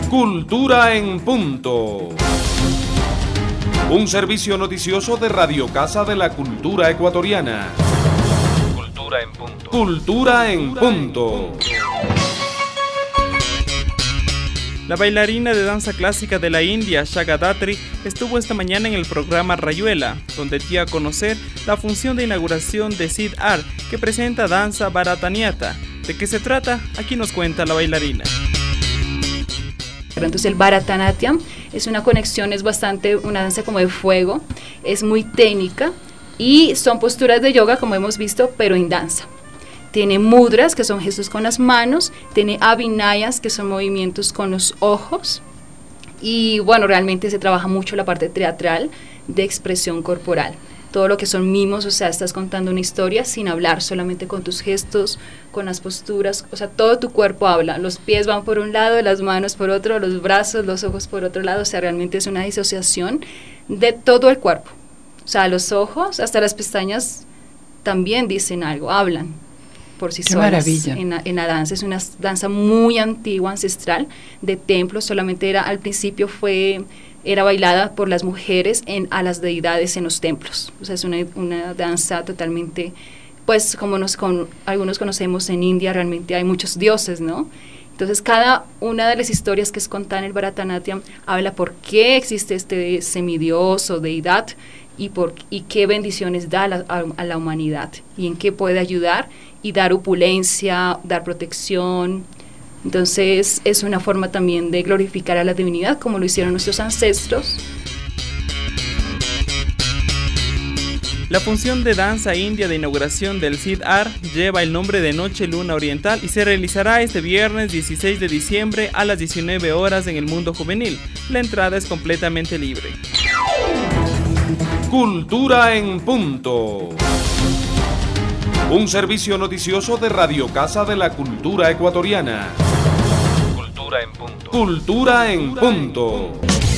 Cultura en Punto. Un servicio noticioso de Radio Casa de la Cultura Ecuatoriana. Cultura en Punto. Cultura en Punto. La bailarina de danza clásica de la India, Shagga Datri, estuvo esta mañana en el programa Rayuela, donde dio a conocer la función de inauguración de Sid Art, que presenta danza Bharatanatyam. ¿De qué se trata? Aquí nos cuenta la bailarina. Entonces el Bharatanatyam es una conexión, es bastante una danza como de fuego, es muy técnica y son posturas de yoga como hemos visto, pero en danza. Tiene mudras, que son gestos con las manos, tiene abhinayas, que son movimientos con los ojos, y bueno, realmente se trabaja mucho la parte teatral de expresión corporal. Todo lo que son mimos, o sea, estás contando una historia sin hablar, solamente con tus gestos, con las posturas, o sea, todo tu cuerpo habla. Los pies van por un lado, las manos por otro, los brazos, los ojos por otro lado, o sea, realmente es una disociación de todo el cuerpo. O sea, los ojos, hasta las pestañas también dicen algo, hablan por sí solas. Maravilla. En la danza, es una danza muy antigua, ancestral, de templo, solamente al principio era bailada por las mujeres a las deidades en los templos. O sea, es una danza totalmente, pues como algunos conocemos en India, realmente hay muchos dioses, ¿no? Entonces cada una de las historias que es contada en el Bharatanatyam habla por qué existe este semidios o deidad y qué bendiciones da a la humanidad y en qué puede ayudar y dar opulencia, dar protección. Entonces es una forma también de glorificar a la divinidad como lo hicieron nuestros ancestros. La función de danza india de inauguración del Sid Art lleva el nombre de Noche Luna Oriental y se realizará este viernes 16 de diciembre a las 19 horas en el Mundo Juvenil. La entrada es completamente libre. Cultura en Punto. Un servicio noticioso de Radio Casa de la Cultura Ecuatoriana. Cultura en Punto. Cultura en Punto.